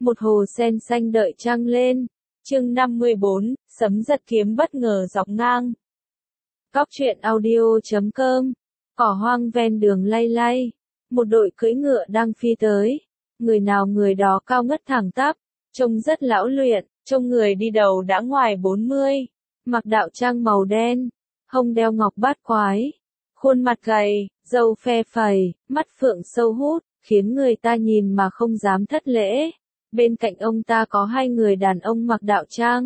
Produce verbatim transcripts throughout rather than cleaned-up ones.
một hồ sen xanh đợi trăng lên. Chương năm mươi bốn, sấm giật kiếm bất ngờ dọc ngang. Cóc truyện audio chấm com. Cỏ hoang ven đường lay lay, một đội cưỡi ngựa đang phi tới. Người nào người đó cao ngất thẳng tắp, trông rất lão luyện, trông người đi đầu đã ngoài bốn mươi, mặc đạo trang màu đen, hông đeo ngọc bát quái, khuôn mặt gầy, râu phe phẩy, mắt phượng sâu hút, khiến người ta nhìn mà không dám thất lễ. Bên cạnh ông ta có hai người đàn ông mặc đạo trang,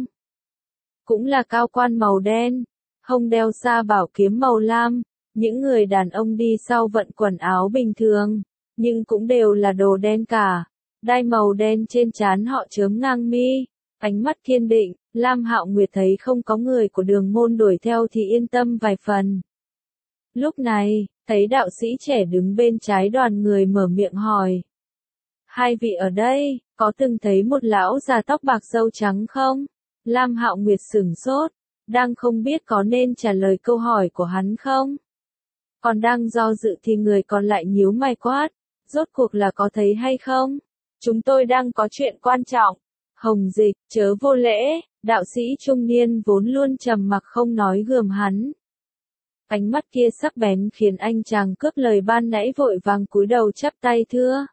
cũng là cao quan màu đen, hông đeo sa bảo kiếm màu lam. Những người đàn ông đi sau vận quần áo bình thường, nhưng cũng đều là đồ đen cả. Đai màu đen trên trán họ chớm ngang mi, ánh mắt kiên định. Lam Hạo Nguyệt thấy không có người của Đường Môn đuổi theo thì yên tâm vài phần. Lúc này, thấy đạo sĩ trẻ đứng bên trái đoàn người mở miệng hỏi: hai vị ở đây, có từng thấy một lão già tóc bạc râu trắng không? Lam Hạo Nguyệt sửng sốt, đang không biết có nên trả lời câu hỏi của hắn không. Còn đang do dự thì người còn lại nhíu mày quát: rốt cuộc là có thấy hay không? Chúng tôi đang có chuyện quan trọng. Hồng Dịch, chớ vô lễ. Đạo sĩ trung niên vốn luôn trầm mặc không nói gườm hắn. Ánh mắt kia sắc bén khiến anh chàng cướp lời ban nãy vội vàng cúi đầu chắp tay thưa: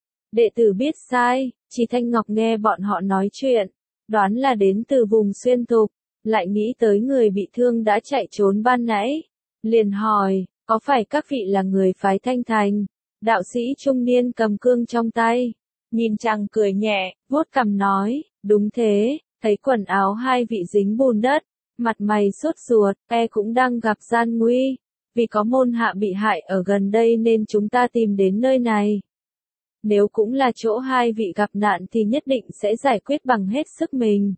đệ tử biết sai. Chỉ Thanh Ngọc nghe bọn họ nói chuyện, đoán là đến từ vùng xuyên thục, lại nghĩ tới người bị thương đã chạy trốn ban nãy, liền hỏi: có phải các vị là người phái Thanh Thành? Đạo sĩ trung niên cầm cương trong tay, nhìn chàng cười nhẹ, vuốt cằm nói: đúng thế. Thấy quần áo hai vị dính bùn đất, mặt mày sốt ruột, e cũng đang gặp gian nguy. Vì có môn hạ bị hại ở gần đây nên chúng ta tìm đến nơi này. Nếu cũng là chỗ hai vị gặp nạn thì nhất định sẽ giải quyết bằng hết sức mình.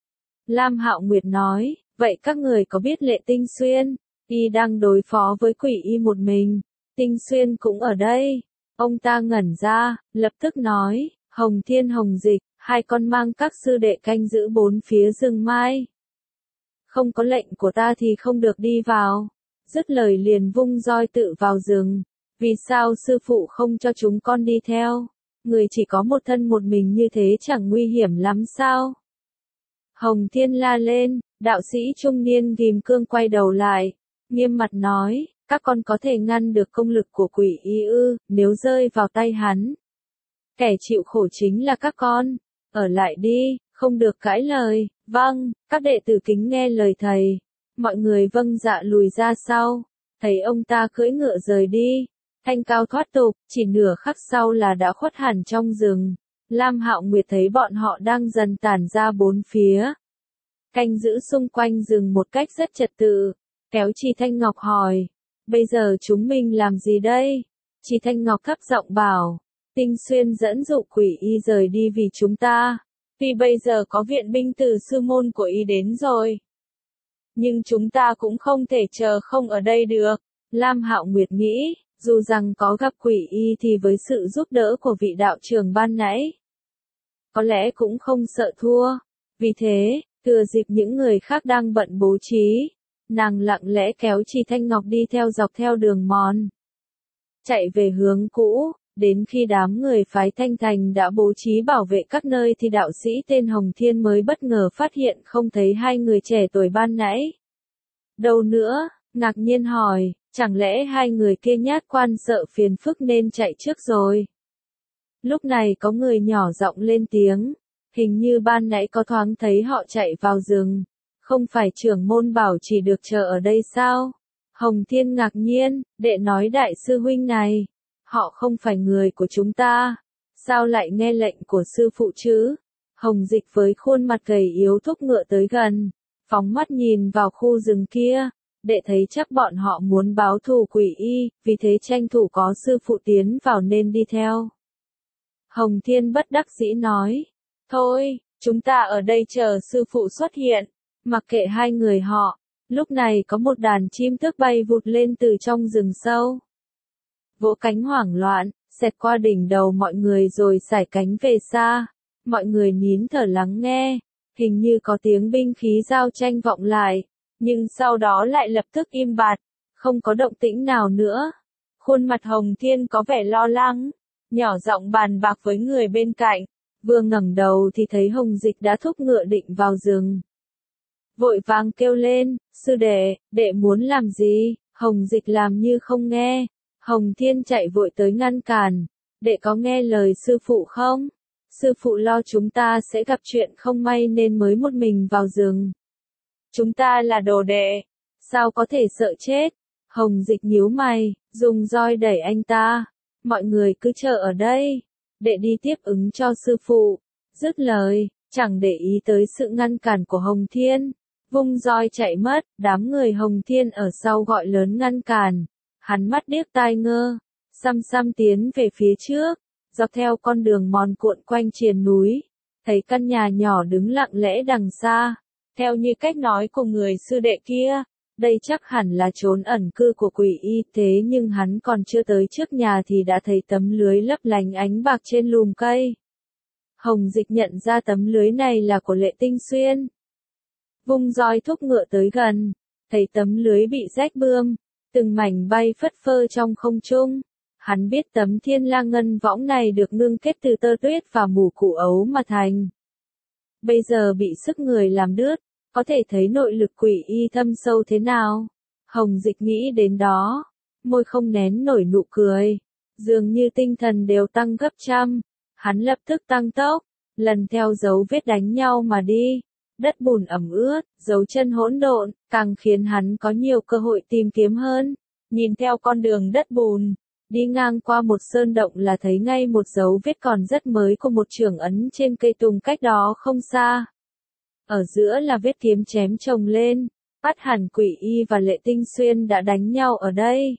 Lam Hạo Nguyệt nói: vậy các người có biết Lệ Tinh Xuyên? Y đang đối phó với quỷ y một mình. Tinh Xuyên cũng ở đây. Ông ta ngẩn ra, lập tức nói: Hồng Thiên Hồng Dịch, hai con mang các sư đệ canh giữ bốn phía rừng mai. Không có lệnh của ta thì không được đi vào. Dứt lời liền vung roi tự vào rừng. Vì sao sư phụ không cho chúng con đi theo? Người chỉ có một thân một mình như thế chẳng nguy hiểm lắm sao? Hồng Thiên la lên, đạo sĩ trung niên ghim cương quay đầu lại, nghiêm mặt nói: các con có thể ngăn được công lực của quỷ y ư? Nếu rơi vào tay hắn, kẻ chịu khổ chính là các con. Ở lại đi, không được cãi lời. Vâng, các đệ tử kính nghe lời thầy. Mọi người vâng dạ lùi ra sau. Thấy ông ta cưỡi ngựa rời đi, thanh cao thoát tục, chỉ nửa khắc sau là đã khuất hẳn trong rừng. Lam Hạo Nguyệt thấy bọn họ đang dần tản ra bốn phía, canh giữ xung quanh rừng một cách rất trật tự. Kéo Chỉ Thanh Ngọc hỏi: bây giờ chúng mình làm gì đây? Chỉ Thanh Ngọc thấp giọng bảo: Tinh Xuyên dẫn dụ quỷ y rời đi vì chúng ta. Vì bây giờ có viện binh từ sư môn của y đến rồi. Nhưng chúng ta cũng không thể chờ không ở đây được. Lam Hạo Nguyệt nghĩ, dù rằng có gặp quỷ y thì với sự giúp đỡ của vị đạo trưởng ban nãy, có lẽ cũng không sợ thua. Vì thế, thừa dịp những người khác đang bận bố trí, nàng lặng lẽ kéo Chỉ Thanh Ngọc đi theo dọc theo đường mòn, chạy về hướng cũ. Đến khi đám người phái Thanh Thành đã bố trí bảo vệ các nơi thì đạo sĩ tên Hồng Thiên mới bất ngờ phát hiện không thấy hai người trẻ tuổi ban nãy. Đâu nữa, ngạc nhiên hỏi: chẳng lẽ hai người kia nhát quan sợ phiền phức nên chạy trước rồi? Lúc này có người nhỏ giọng lên tiếng: hình như ban nãy có thoáng thấy họ chạy vào rừng. Không phải trưởng môn bảo chỉ được chờ ở đây sao? Hồng Thiên ngạc nhiên: đệ nói đại sư huynh này, họ không phải người của chúng ta, sao lại nghe lệnh của sư phụ chứ? Hồng Dịch với khuôn mặt gầy yếu thúc ngựa tới gần, phóng mắt nhìn vào khu rừng kia. Đệ thấy chắc bọn họ muốn báo thù quỷ y, vì thế tranh thủ có sư phụ tiến vào nên đi theo. Hồng Thiên bất đắc dĩ nói: thôi, chúng ta ở đây chờ sư phụ xuất hiện. Mặc kệ hai người họ, lúc này có một đàn chim tước bay vụt lên từ trong rừng sâu, vỗ cánh hoảng loạn, xẹt qua đỉnh đầu mọi người rồi sải cánh về xa. Mọi người nín thở lắng nghe, hình như có tiếng binh khí giao tranh vọng lại, nhưng sau đó lại lập tức im bặt, không có động tĩnh nào nữa. Khuôn mặt Hồng Thiên có vẻ lo lắng, nhỏ giọng bàn bạc với người bên cạnh: Vừa ngẩng đầu thì thấy Hồng Dịch đã thúc ngựa định vào rừng. Vội vàng kêu lên, sư đệ, đệ muốn làm gì? Hồng Dịch làm như không nghe. Hồng Thiên chạy vội tới ngăn cản. Đệ có nghe lời sư phụ không? Sư phụ lo chúng ta sẽ gặp chuyện không may nên mới một mình vào rừng. Chúng ta là đồ đệ, sao có thể sợ chết? Hồng Dịch nhíu mày, dùng roi đẩy anh ta. Mọi người cứ chờ ở đây, đệ đi tiếp ứng cho sư phụ. Dứt lời, chẳng để ý tới sự ngăn cản của Hồng Thiên. Vung roi chạy mất, đám người Hồng Thiên ở sau gọi lớn ngăn cản. Hắn mắt điếc tai ngơ, xăm xăm tiến về phía trước, dọc theo con đường mòn cuộn quanh triền núi. Thấy căn nhà nhỏ đứng lặng lẽ đằng xa. Theo như cách nói của người sư đệ kia, đây chắc hẳn là chốn ẩn cư của quỷ y, thế nhưng hắn còn chưa tới trước nhà thì đã thấy tấm lưới lấp lánh ánh bạc trên lùm cây. Hồng Dịch nhận ra tấm lưới này là của Lệ Tinh Xuyên. Vung roi thúc ngựa tới gần, thấy tấm lưới bị rách bươm, từng mảnh bay phất phơ trong không trung. Hắn biết tấm thiên lang ngân võng này được ngưng kết từ tơ tuyết và mủ củ ấu mà thành. Bây giờ bị sức người làm đứt, có thể thấy nội lực quỷ y thâm sâu thế nào. Hồng Dịch nghĩ đến đó, môi không nén nổi nụ cười, dường như tinh thần đều tăng gấp trăm. Hắn lập tức tăng tốc, lần theo dấu vết đánh nhau mà đi. Đất bùn ẩm ướt, dấu chân hỗn độn, càng khiến hắn có nhiều cơ hội tìm kiếm hơn. Nhìn theo con đường đất bùn, đi ngang qua một sơn động là thấy ngay một dấu vết còn rất mới của một chưởng ấn trên cây tùng cách đó không xa. Ở giữa là vết kiếm chém chồng lên, bắt hẳn quỷ y và Lệ Tinh Xuyên đã đánh nhau ở đây.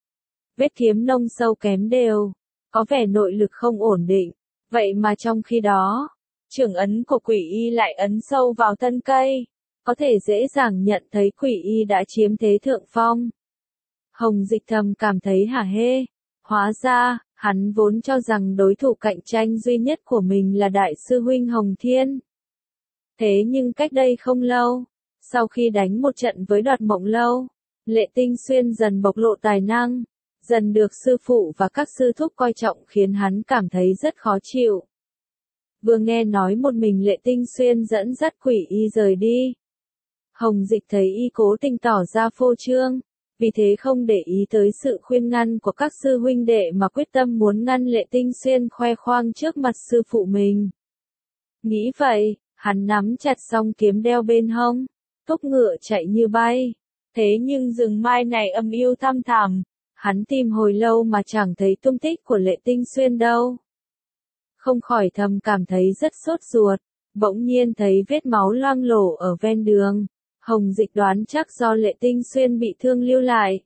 Vết kiếm nông sâu kém đều, có vẻ nội lực không ổn định, vậy mà trong khi đó, chưởng ấn của quỷ y lại ấn sâu vào thân cây, có thể dễ dàng nhận thấy quỷ y đã chiếm thế thượng phong. Hồng Dịch thầm cảm thấy hả hê, hóa ra, hắn vốn cho rằng đối thủ cạnh tranh duy nhất của mình là đại sư huynh Hồng Thiên. Thế nhưng cách đây không lâu, sau khi đánh một trận với Đoạt Mộng Lâu, Lệ Tinh Xuyên dần bộc lộ tài năng, dần được sư phụ và các sư thúc coi trọng khiến hắn cảm thấy rất khó chịu. Vừa nghe nói một mình Lệ Tinh Xuyên dẫn dắt quỷ y rời đi. Hồng Dịch thấy y cố tình tỏ ra phô trương, vì thế không để ý tới sự khuyên ngăn của các sư huynh đệ mà quyết tâm muốn ngăn Lệ Tinh Xuyên khoe khoang trước mặt sư phụ mình. Nghĩ vậy, hắn nắm chặt song kiếm đeo bên hông, thúc ngựa chạy như bay. Thế nhưng rừng mai này âm u thăm thẳm, hắn tìm hồi lâu mà chẳng thấy tung tích của Lệ Tinh Xuyên đâu. Không khỏi thầm cảm thấy rất sốt ruột, bỗng nhiên thấy vết máu loang lổ ở ven đường. Hồng Dịch đoán chắc do Lệ Tinh Xuyên bị thương lưu lại.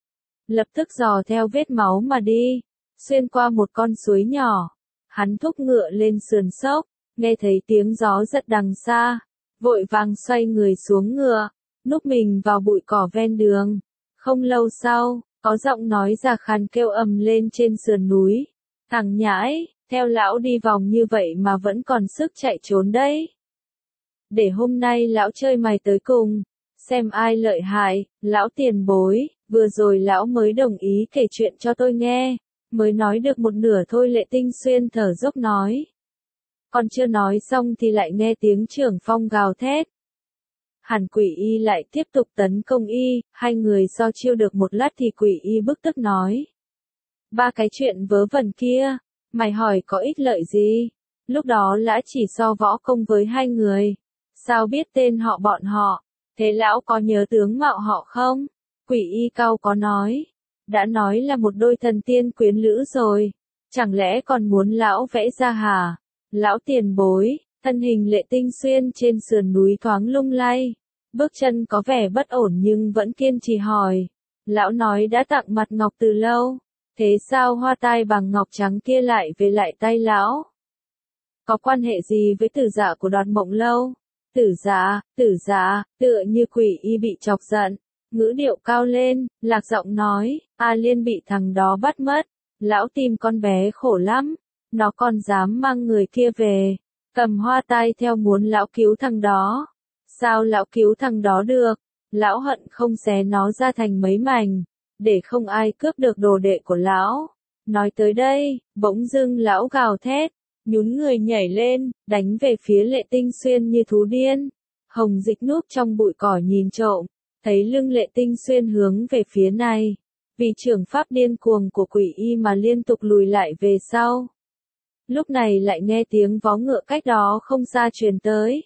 Lập tức dò theo vết máu mà đi, xuyên qua một con suối nhỏ. Hắn thúc ngựa lên sườn sốc, nghe thấy tiếng gió rất đằng xa, vội vàng xoay người xuống ngựa, núp mình vào bụi cỏ ven đường. Không lâu sau, có giọng nói già khàn kêu ầm lên trên sườn núi. Thằng nhãi, theo lão đi vòng như vậy mà vẫn còn sức chạy trốn đấy. Để hôm nay lão chơi mày tới cùng, xem ai lợi hại. Lão tiền bối, vừa rồi lão mới đồng ý kể chuyện cho tôi nghe, mới nói được một nửa thôi. Lệ Tinh Xuyên thở dốc nói. Còn chưa nói xong thì lại nghe tiếng trưởng phong gào thét. Hàn quỷ y lại tiếp tục tấn công y, hai người so chiêu được một lát thì quỷ y bức tức nói. Ba cái chuyện vớ vẩn kia, mày hỏi có ích lợi gì? Lúc đó lã chỉ so võ công với hai người, sao biết tên họ bọn họ? Thế lão có nhớ tướng mạo họ không? Quỷ y cau có nói. Đã nói là một đôi thần tiên quyến lữ rồi, chẳng lẽ còn muốn lão vẽ ra hả? Lão tiền bối, thân hình Lệ Tinh Xuyên trên sườn núi thoáng lung lay, bước chân có vẻ bất ổn nhưng vẫn kiên trì hỏi. Lão nói đã tặng mặt ngọc từ lâu, thế sao hoa tai bằng ngọc trắng kia lại về lại tay lão? Có quan hệ gì với tử dạ của Đoạt Mộng Lâu? Tử dạ, tử dạ, tựa như quỷ y bị chọc giận, ngữ điệu cao lên, lạc giọng nói, A Liên bị thằng đó bắt mất, lão tìm con bé khổ lắm, nó còn dám mang người kia về, cầm hoa tai theo muốn lão cứu thằng đó. Sao lão cứu thằng đó được? Lão hận không xé nó ra thành mấy mảnh, để không ai cướp được đồ đệ của lão. Nói tới đây, bỗng dưng lão gào thét, nhún người nhảy lên, đánh về phía Lệ Tinh Xuyên như thú điên. Hồng Dịch núp trong bụi cỏ nhìn trộm, thấy lưng Lệ Tinh Xuyên hướng về phía này. Vì trưởng pháp điên cuồng của quỷ y mà liên tục lùi lại về sau. Lúc này lại nghe tiếng vó ngựa cách đó không xa truyền tới.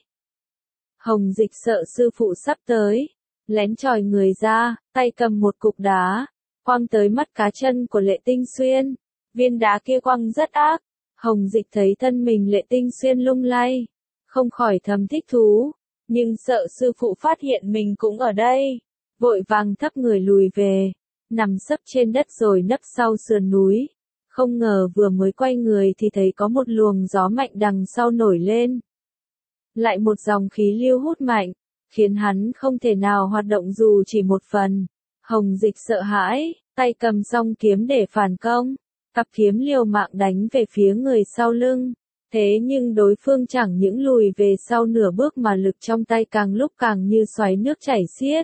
Hồng Dịch sợ sư phụ sắp tới, lén chòi người ra, tay cầm một cục đá, quăng tới mắt cá chân của Lệ Tinh Xuyên. Viên đá kia quăng rất ác, Hồng Dịch thấy thân mình Lệ Tinh Xuyên lung lay, không khỏi thầm thích thú, nhưng sợ sư phụ phát hiện mình cũng ở đây, vội vàng thấp người lùi về, nằm sấp trên đất rồi nấp sau sườn núi. Không ngờ vừa mới quay người thì thấy có một luồng gió mạnh đằng sau nổi lên. Lại một dòng khí lưu hút mạnh, khiến hắn không thể nào hoạt động dù chỉ một phần. Hồng Dịch sợ hãi, tay cầm song kiếm để phản công, cặp kiếm liều mạng đánh về phía người sau lưng. Thế nhưng đối phương chẳng những lùi về sau nửa bước mà lực trong tay càng lúc càng như xoáy nước chảy xiết.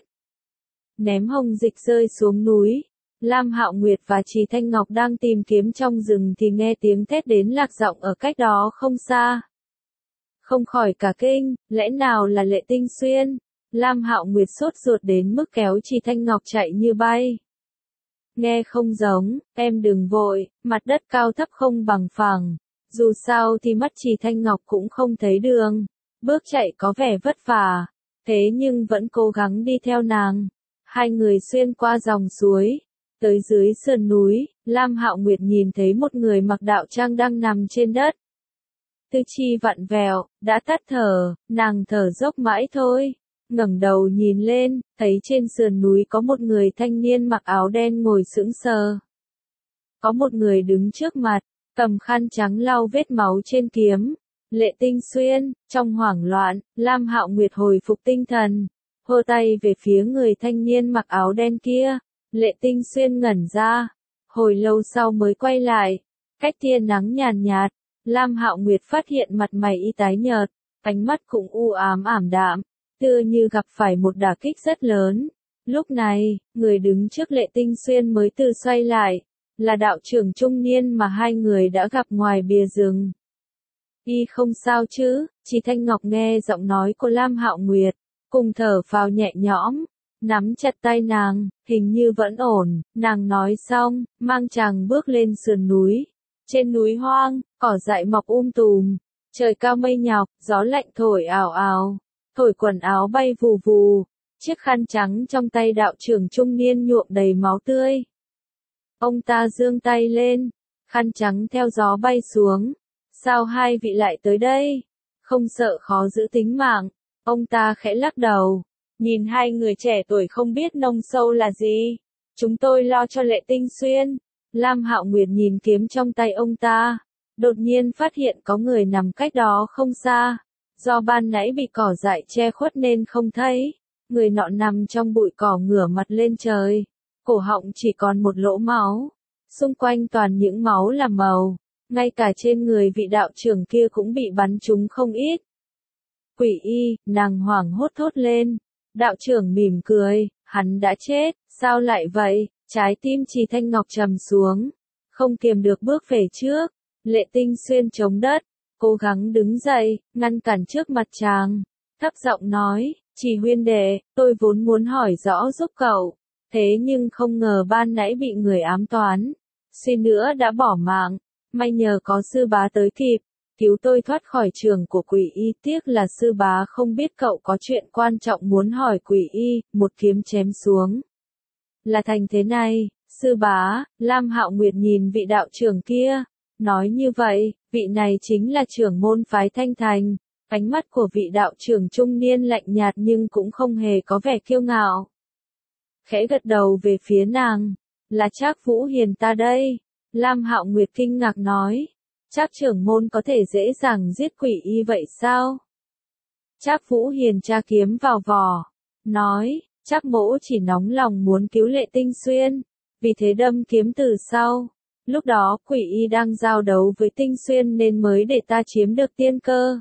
Ném Hồng Dịch rơi xuống núi. Lam Hạo Nguyệt và Trì Thanh Ngọc đang tìm kiếm trong rừng thì nghe tiếng thét đến lạc giọng ở cách đó không xa. Không khỏi cả kinh, lẽ nào là Lệ Tinh Xuyên? Lam Hạo Nguyệt sốt ruột đến mức kéo Trì Thanh Ngọc chạy như bay. Nghe không giống, em đừng vội, mặt đất cao thấp không bằng phẳng. Dù sao thì mắt Trì Thanh Ngọc cũng không thấy đường. Bước chạy có vẻ vất vả, thế nhưng vẫn cố gắng đi theo nàng. Hai người xuyên qua dòng suối. Tới dưới sườn núi, Lam Hạo Nguyệt nhìn thấy một người mặc đạo trang đang nằm trên đất. Tư chi vặn vẹo, đã tắt thở, nàng thở dốc mãi thôi. Ngẩng đầu nhìn lên, thấy trên sườn núi có một người thanh niên mặc áo đen ngồi sững sờ. Có một người đứng trước mặt, cầm khăn trắng lau vết máu trên kiếm. Lệ Tinh Xuyên, trong hoảng loạn, Lam Hạo Nguyệt hồi phục tinh thần, hô tay về phía người thanh niên mặc áo đen kia. Lệ Tinh Xuyên ngẩn ra, hồi lâu sau mới quay lại, cách tia nắng nhàn nhạt, Lam Hạo Nguyệt phát hiện mặt mày y tái nhợt, ánh mắt cũng u ám ảm đạm, tựa như gặp phải một đả kích rất lớn. Lúc này, người đứng trước Lệ Tinh Xuyên mới từ xoay lại, là đạo trưởng trung niên mà hai người đã gặp ngoài bìa rừng. Y không sao chứ? Trì Thanh Ngọc nghe giọng nói của Lam Hạo Nguyệt, cùng thở phào nhẹ nhõm. Nắm chặt tay nàng, hình như vẫn ổn, nàng nói xong, mang chàng bước lên sườn núi. Trên núi hoang, cỏ dại mọc um tùm, trời cao mây nhọc, gió lạnh thổi ào ào, thổi quần áo bay vù vù, chiếc khăn trắng trong tay đạo trưởng trung niên nhuộm đầy máu tươi. Ông ta giương tay lên, khăn trắng theo gió bay xuống. Sao hai vị lại tới đây? Không sợ khó giữ tính mạng, ông ta khẽ lắc đầu. Nhìn hai người trẻ tuổi không biết nông sâu là gì. Chúng tôi lo cho Lệ Tinh Xuyên. Lam Hạo Nguyệt nhìn kiếm trong tay ông ta. Đột nhiên phát hiện có người nằm cách đó không xa. Do ban nãy bị cỏ dại che khuất nên không thấy. Người nọ nằm trong bụi cỏ ngửa mặt lên trời. Cổ họng chỉ còn một lỗ máu. Xung quanh toàn những máu là màu. Ngay cả trên người vị đạo trưởng kia cũng bị bắn trúng không ít. Quỷ y, nàng hoảng hốt thốt lên. Đạo trưởng mỉm cười, hắn đã chết, sao lại vậy? Trái tim Trì Thanh Ngọc trầm xuống, không kiềm được bước về trước. Lệ Tinh Xuyên chống đất, cố gắng đứng dậy, ngăn cản trước mặt chàng, thấp giọng nói, Trì huynh đệ, tôi vốn muốn hỏi rõ giúp cậu, thế nhưng không ngờ ban nãy bị người ám toán, suy nữa đã bỏ mạng, may nhờ có sư bá tới kịp. Cứu tôi thoát khỏi trường của quỷ y, tiếc là sư bá không biết cậu có chuyện quan trọng muốn hỏi quỷ y, một kiếm chém xuống. Là thành thế này, sư bá, Lam Hạo Nguyệt nhìn vị đạo trưởng kia, nói như vậy, vị này chính là trưởng môn phái Thanh Thành. Ánh mắt của vị đạo trưởng trung niên lạnh nhạt nhưng cũng không hề có vẻ kiêu ngạo. Khẽ gật đầu về phía nàng, là Trác Vũ Hiền ta đây. Lam Hạo Nguyệt kinh ngạc nói. Trác trưởng môn có thể dễ dàng giết quỷ y vậy sao? Trác Vũ Hiền tra kiếm vào vỏ, nói, Trác mỗ chỉ nóng lòng muốn cứu Lệ Tinh Xuyên, vì thế đâm kiếm từ sau. Lúc đó quỷ y đang giao đấu với Tinh Xuyên nên mới để ta chiếm được tiên cơ.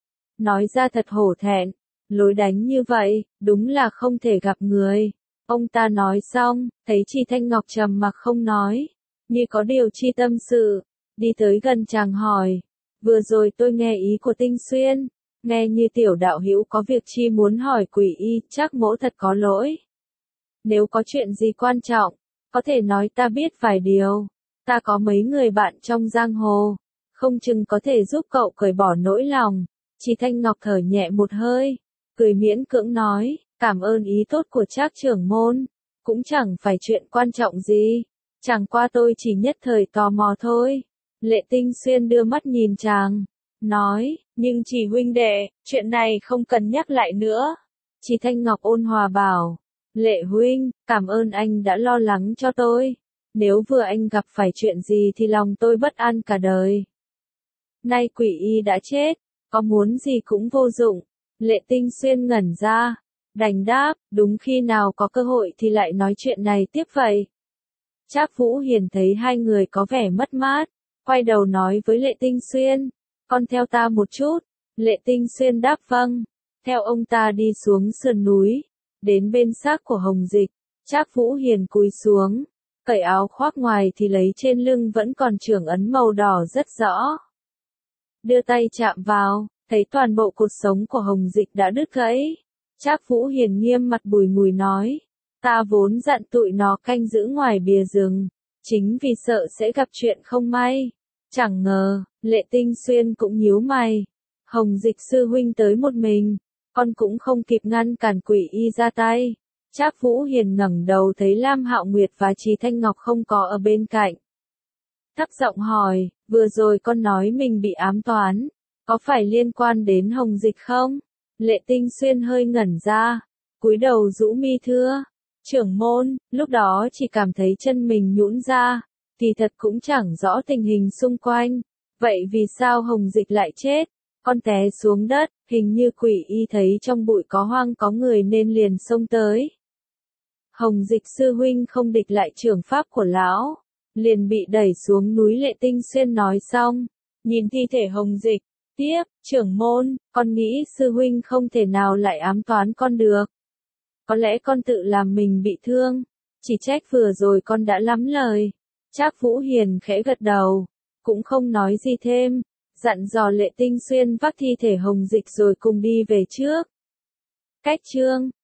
Nói ra thật hổ thẹn, lối đánh như vậy, đúng là không thể gặp người. Ông ta nói xong, thấy Trì Thanh Ngọc trầm mặc không nói, như có điều chi tâm sự. Đi tới gần chàng hỏi, vừa rồi tôi nghe ý của Tinh Xuyên, nghe như tiểu đạo hữu có việc chi muốn hỏi quỷ y, chắc mỗ thật có lỗi. Nếu có chuyện gì quan trọng, có thể nói ta biết vài điều, ta có mấy người bạn trong giang hồ, không chừng có thể giúp cậu cởi bỏ nỗi lòng. Chí Thanh Ngọc thở nhẹ một hơi, cười miễn cưỡng nói, cảm ơn ý tốt của Trác trưởng môn, cũng chẳng phải chuyện quan trọng gì, chẳng qua tôi chỉ nhất thời tò mò thôi. Lệ Tinh Xuyên đưa mắt nhìn chàng, nói, nhưng chỉ huynh đệ, chuyện này không cần nhắc lại nữa. Chí Thanh Ngọc ôn hòa bảo, Lệ huynh, cảm ơn anh đã lo lắng cho tôi, nếu vừa anh gặp phải chuyện gì thì lòng tôi bất an cả đời. Nay quỷ y đã chết, có muốn gì cũng vô dụng. Lệ Tinh Xuyên ngẩn ra, đành đáp, đúng khi nào có cơ hội thì lại nói chuyện này tiếp vậy. Trác Vũ Hiền thấy hai người có vẻ mất mát, quay đầu nói với Lệ Tinh Xuyên, con theo ta một chút. Lệ Tinh Xuyên đáp vâng, theo ông ta đi xuống sườn núi, đến bên xác của Hồng Dịch. Trác Vũ Hiền cúi xuống, cởi áo khoác ngoài thì lấy trên lưng vẫn còn trưởng ấn màu đỏ rất rõ. Đưa tay chạm vào, thấy toàn bộ cột sống của Hồng Dịch đã đứt gãy. Trác Vũ Hiền nghiêm mặt bùi ngùi nói, ta vốn dặn tụi nó canh giữ ngoài bìa rừng, chính vì sợ sẽ gặp chuyện không may. Chẳng ngờ, Lệ Tinh Xuyên cũng nhíu mày. Hồng Dịch sư huynh tới một mình, con cũng không kịp ngăn cản quỷ y ra tay. Trác Vũ Hiền ngẩng đầu thấy Lam Hạo Nguyệt và Chí Thanh Ngọc không có ở bên cạnh. Thấp giọng hỏi, vừa rồi con nói mình bị ám toán, có phải liên quan đến Hồng Dịch không? Lệ Tinh Xuyên hơi ngẩn ra, cúi đầu rũ mi thưa, trưởng môn, lúc đó chỉ cảm thấy chân mình nhũn ra, thì thật cũng chẳng rõ tình hình xung quanh. Vậy vì sao Hồng Dịch lại chết? Con té xuống đất, hình như quỷ y thấy trong bụi có hoang có người nên liền xông tới. Hồng Dịch sư huynh không địch lại trưởng pháp của lão, liền bị đẩy xuống núi. Lệ Tinh Xuyên nói xong, nhìn thi thể Hồng Dịch, tiếp, trưởng môn, con nghĩ sư huynh không thể nào lại ám toán con được. Có lẽ con tự làm mình bị thương, chỉ trách vừa rồi con đã lắm lời. Trác Vũ Hiền khẽ gật đầu, cũng không nói gì thêm, dặn dò Lệ Tinh Xuyên vác thi thể Hồng Dịch rồi cùng đi về trước. Cách chương